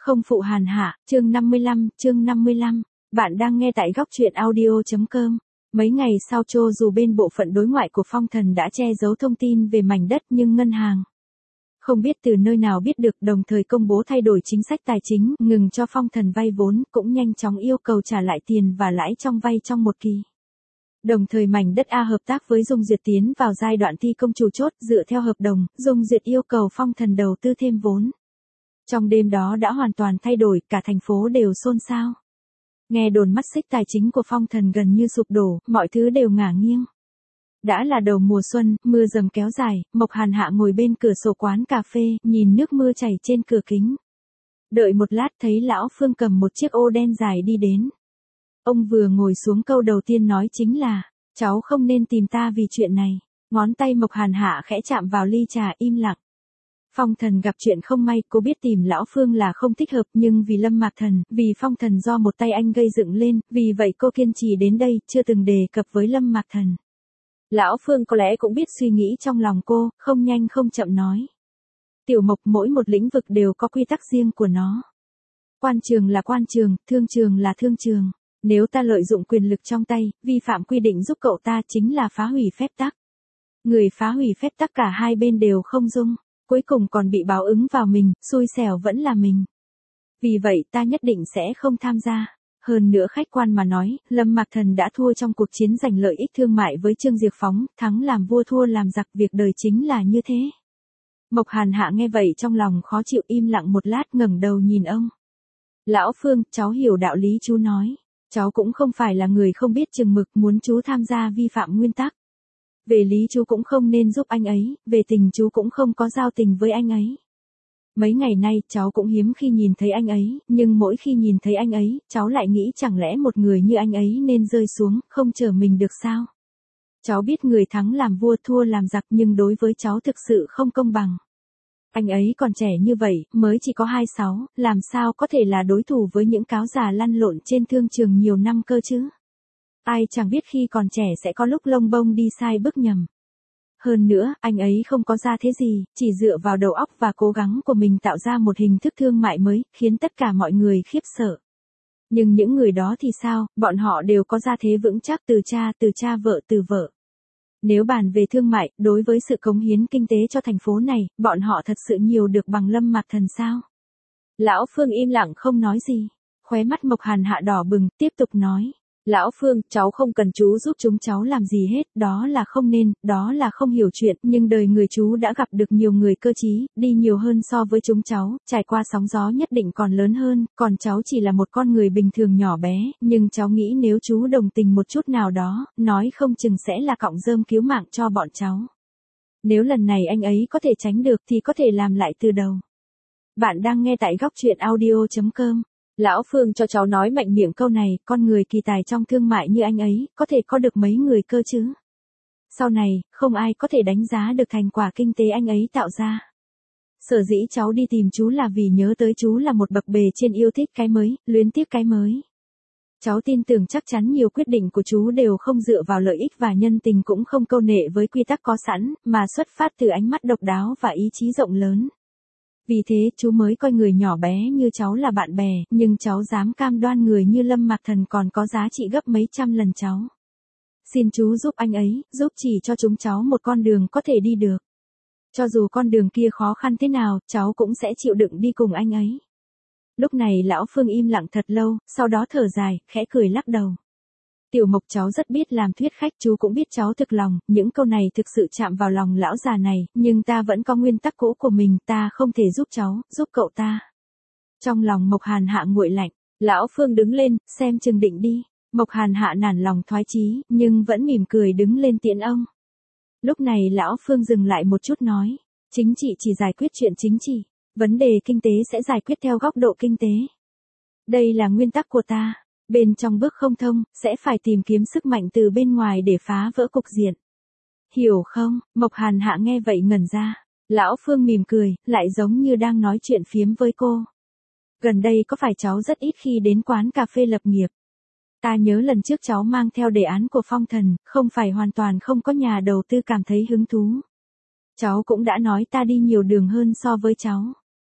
Không phụ hàn hạ, chương 55. Bạn đang nghe tại góc truyện audio.com. Mấy ngày sau dù bên bộ phận đối ngoại của Phong Thần đã che giấu thông tin về mảnh đất nhưng ngân hàng không biết từ nơi nào biết được, đồng thời công bố thay đổi chính sách tài chính, ngừng cho Phong Thần vay vốn, cũng nhanh chóng yêu cầu trả lại tiền và lãi trong vay trong một kỳ. Đồng thời mảnh đất A hợp tác với Dung Duyệt tiến vào giai đoạn thi công chủ chốt, dựa theo hợp đồng, Dung Duyệt yêu cầu Phong Thần đầu tư thêm vốn. Trong đêm đó đã hoàn toàn thay đổi, cả thành phố đều xôn xao. Nghe đồn mắt xích tài chính của Phong Thần gần như sụp đổ, mọi thứ đều ngả nghiêng. Đã là đầu mùa xuân, mưa dầm kéo dài, Mộc Hàn Hạ ngồi bên cửa sổ quán cà phê, nhìn nước mưa chảy trên cửa kính. Đợi một lát thấy Lão Phương cầm một chiếc ô đen dài đi đến. Ông vừa ngồi xuống câu đầu tiên nói chính là, cháu không nên tìm ta vì chuyện này. Ngón tay Mộc Hàn Hạ khẽ chạm vào ly trà, im lặng. Phong Thần gặp chuyện không may, cô biết tìm Lão Phương là không thích hợp, nhưng vì Lâm Mạc Thần, vì Phong Thần do một tay anh gây dựng lên, vì vậy cô kiên trì đến đây, chưa từng đề cập với Lâm Mạc Thần. Lão Phương có lẽ cũng biết suy nghĩ trong lòng cô, không nhanh không chậm nói. Tiểu Mộc, mỗi một lĩnh vực đều có quy tắc riêng của nó. Quan trường là quan trường, thương trường là thương trường. Nếu ta lợi dụng quyền lực trong tay, vi phạm quy định giúp cậu ta chính là phá hủy phép tắc. Người phá hủy phép tắc cả hai bên đều không dung, cuối cùng còn bị báo ứng vào mình, xui xẻo vẫn là mình. Vì vậy ta nhất định sẽ không tham gia. Hơn nữa khách quan mà nói, Lâm Mạc Thần đã thua trong cuộc chiến giành lợi ích thương mại với Trương Diệp Phóng, thắng làm vua thua làm giặc, việc đời chính là như thế. Mộc Hàn Hạ nghe vậy trong lòng khó chịu, im lặng một lát ngẩng đầu nhìn ông. Lão Phương, cháu hiểu đạo lý chú nói. Cháu cũng không phải là người không biết chừng mực, muốn chú tham gia vi phạm nguyên tắc. Về lý chú cũng không nên giúp anh ấy, về tình chú cũng không có giao tình với anh ấy. Mấy ngày nay cháu cũng hiếm khi nhìn thấy anh ấy, nhưng mỗi khi nhìn thấy anh ấy, cháu lại nghĩ chẳng lẽ một người như anh ấy nên rơi xuống, không trở mình được sao? Cháu biết người thắng làm vua thua làm giặc, nhưng đối với cháu thực sự không công bằng. Anh ấy còn trẻ như vậy, mới chỉ có 26, làm sao có thể là đối thủ với những cáo già lăn lộn trên thương trường nhiều năm cơ chứ? Ai chẳng biết khi còn trẻ sẽ có lúc lông bông đi sai bước nhầm. Hơn nữa, anh ấy không có ra thế gì, chỉ dựa vào đầu óc và cố gắng của mình tạo ra một hình thức thương mại mới, khiến tất cả mọi người khiếp sợ. Nhưng những người đó thì sao, bọn họ đều có gia thế vững chắc từ cha vợ từ vợ. Nếu bàn về thương mại, đối với sự cống hiến kinh tế cho thành phố này, bọn họ thật sự nhiều được bằng Lâm Mạc Thần sao? Lão Phương im lặng không nói gì. Khóe mắt Mộc Hàn Hạ đỏ bừng, tiếp tục nói. Lão Phương, cháu không cần chú giúp chúng cháu làm gì hết, đó là không nên, đó là không hiểu chuyện, nhưng đời người chú đã gặp được nhiều người cơ trí, đi nhiều hơn so với chúng cháu, trải qua sóng gió nhất định còn lớn hơn, còn cháu chỉ là một con người bình thường nhỏ bé, nhưng cháu nghĩ nếu chú đồng tình một chút nào đó, nói không chừng sẽ là cọng rơm cứu mạng cho bọn cháu. Nếu lần này anh ấy có thể tránh được thì có thể làm lại từ đầu. Bạn đang nghe tại góc truyện audio.com. Lão Phương cho cháu nói mạnh miệng câu này, con người kỳ tài trong thương mại như anh ấy, có thể có được mấy người cơ chứ? Sau này, không ai có thể đánh giá được thành quả kinh tế anh ấy tạo ra. Sở dĩ cháu đi tìm chú là vì nhớ tới chú là một bậc bề trên, yêu thích cái mới, luyến tiếc cái mới. Cháu tin tưởng chắc chắn nhiều quyết định của chú đều không dựa vào lợi ích và nhân tình, cũng không câu nệ với quy tắc có sẵn, mà xuất phát từ ánh mắt độc đáo và ý chí rộng lớn. Vì thế chú mới coi người nhỏ bé như cháu là bạn bè, nhưng cháu dám cam đoan người như Lâm Mạc Thần còn có giá trị gấp mấy trăm lần cháu. Xin chú giúp anh ấy, giúp chỉ cho chúng cháu một con đường có thể đi được. Cho dù con đường kia khó khăn thế nào, cháu cũng sẽ chịu đựng đi cùng anh ấy. Lúc này Lão Phương im lặng thật lâu, sau đó thở dài, khẽ cười lắc đầu. Tiểu Mộc, cháu rất biết làm thuyết khách, chú cũng biết cháu thực lòng, những câu này thực sự chạm vào lòng lão già này, nhưng ta vẫn có nguyên tắc cũ của mình, ta không thể giúp cháu, giúp cậu ta. Trong lòng Mộc Hàn Hạ nguội lạnh, Lão Phương đứng lên, xem chừng định đi. Mộc Hàn Hạ nản lòng thoái chí, nhưng vẫn mỉm cười đứng lên tiễn ông. Lúc này Lão Phương dừng lại một chút nói, chính trị chỉ giải quyết chuyện chính trị, vấn đề kinh tế sẽ giải quyết theo góc độ kinh tế. Đây là nguyên tắc của ta. Bên trong bước không thông, sẽ phải tìm kiếm sức mạnh từ bên ngoài để phá vỡ cục diện. Hiểu không? Mộc Hàn Hạ nghe vậy ngẩn ra. Lão Phương mỉm cười, lại giống như đang nói chuyện phiếm với cô. Gần đây có phải cháu rất ít khi đến quán cà phê lập nghiệp? Ta nhớ lần trước cháu mang theo đề án của Phong Thần, không phải hoàn toàn không có nhà đầu tư cảm thấy hứng thú. Cháu cũng đã nói ta đi nhiều đường hơn so với cháu.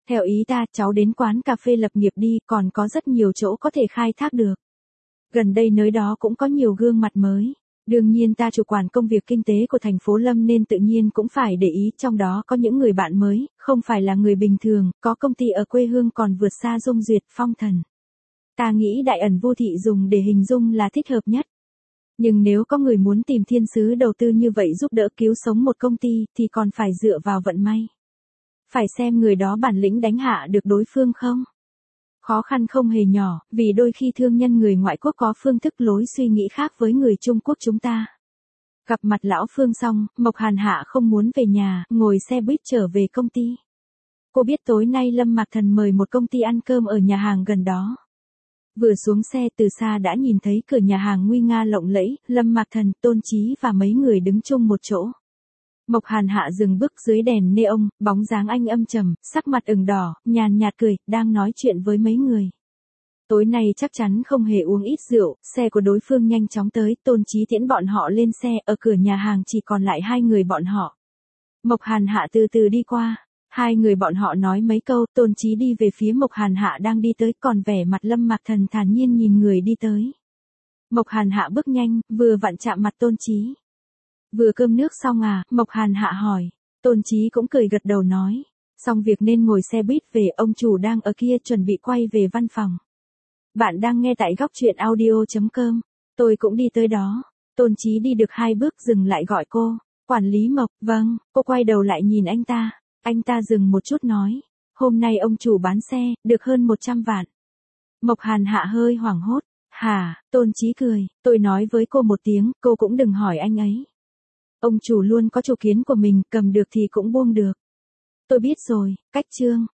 Theo ý ta, cháu đến quán cà phê lập nghiệp đi, còn có rất nhiều chỗ có thể khai thác được. Gần đây nơi đó cũng có nhiều gương mặt mới. Đương nhiên ta chủ quản công việc kinh tế của thành phố Lâm nên tự nhiên cũng phải để ý, trong đó có những người bạn mới, không phải là người bình thường, có công ty ở quê hương còn vượt xa Dung Duyệt, Phong Thần. Ta nghĩ Đại Ẩn Vu Thị dùng để hình dung là thích hợp nhất. Nhưng nếu có người muốn tìm thiên sứ đầu tư như vậy giúp đỡ cứu sống một công ty thì còn phải dựa vào vận may. Phải xem người đó bản lĩnh đánh hạ được đối phương không. Khó khăn không hề nhỏ, vì đôi khi thương nhân người ngoại quốc có phương thức lối suy nghĩ khác với người Trung Quốc chúng ta. Gặp mặt lão Phương xong, Mộc Hàn Hạ không muốn về nhà, ngồi xe buýt trở về công ty. Cô biết tối nay Lâm Mạc Thần mời một công ty ăn cơm ở nhà hàng gần đó. Vừa xuống xe từ xa đã nhìn thấy cửa nhà hàng nguy nga lộng lẫy, Lâm Mạc Thần, Tôn Chí và mấy người đứng chung một chỗ. Mộc Hàn Hạ dừng bước dưới đèn neon, bóng dáng anh âm trầm, sắc mặt ửng đỏ, nhàn nhạt cười, đang nói chuyện với mấy người. Tối nay chắc chắn không hề uống ít rượu, xe của đối phương nhanh chóng tới, Tôn Chí tiễn bọn họ lên xe, ở cửa nhà hàng chỉ còn lại hai người bọn họ. Mộc Hàn Hạ từ từ đi qua, hai người bọn họ nói mấy câu, Tôn Chí đi về phía Mộc Hàn Hạ đang đi tới, còn vẻ mặt Lâm Mạc Thần thản nhiên nhìn người đi tới. Mộc Hàn Hạ bước nhanh, vừa vặn chạm mặt Tôn Chí. Vừa cơm nước xong à, Mộc Hàn Hạ hỏi. Tôn Chí cũng cười gật đầu nói. Xong việc nên ngồi xe buýt về, ông chủ đang ở kia chuẩn bị quay về văn phòng. Bạn đang nghe tại góc chuyện audio.com. Tôi cũng đi tới đó. Tôn Chí đi được 2 bước dừng lại gọi cô. Quản lý Mộc, vâng, cô quay đầu lại nhìn anh ta. Anh ta dừng một chút nói. Hôm nay ông chủ bán xe, được hơn 100 vạn. Mộc Hàn Hạ hơi hoảng hốt. Hả, Tôn Chí cười, tôi nói với cô một tiếng, cô cũng đừng hỏi anh ấy. Ông chủ luôn có chủ kiến của mình, cầm được thì cũng buông được. Tôi biết rồi, cách chương.